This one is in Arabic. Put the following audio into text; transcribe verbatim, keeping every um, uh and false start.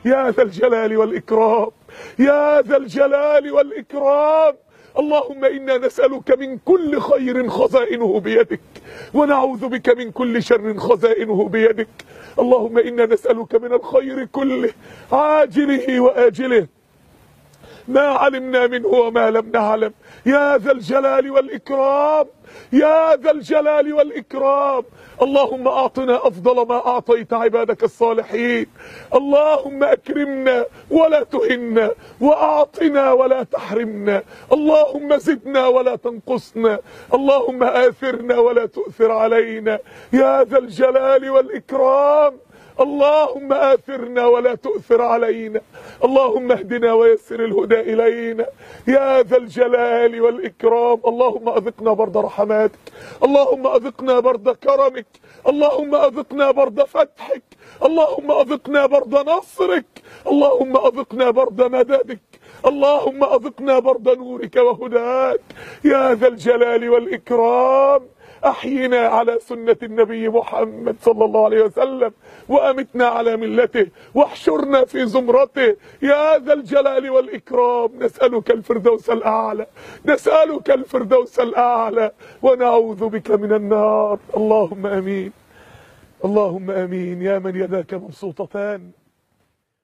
يا ذا الجلال والإكرام، يا ذا الجلال والإكرام. اللهم إنا نسألك من كل خير خزائنه بيدك، ونعوذ بك من كل شر خزائنه بيدك. اللهم إنا نسألك من الخير كله عاجله وآجله، ما علمنا منه وما لم نعلم، يا ذا الجلال والإكرام، يا ذا الجلال والإكرام. اللهم أعطنا أفضل ما أعطيت عبادك الصالحين. اللهم أكرمنا ولا تهنا، وأعطنا ولا تحرمنا. اللهم زدنا ولا تنقصنا، اللهم آثرنا ولا تؤثر علينا، يا ذا الجلال والإكرام. اللهم آثرنا ولا تؤثر علينا، اللهم اهدنا ويسر الهدى إلينا، يا ذا الجلال والإكرام. اللهم أذقنا برد رحماتك، اللهم أذقنا برد كرمك، اللهم أذقنا برد فتحك، اللهم أذقنا برد نصرك، اللهم أذقنا برد مددك، اللهم أذقنا برد نورك وهداك، يا ذا الجلال والإكرام. أحينا على سنة النبي محمد صلى الله عليه وسلم، وأمتنا على ملته، واحشرنا في زمرته، يا ذا الجلال والإكرام. نسألك الفردوس الأعلى، نسألك الفردوس الأعلى، ونعوذ بك من النار. اللهم أمين، اللهم أمين. يا من يداك مبسوطتان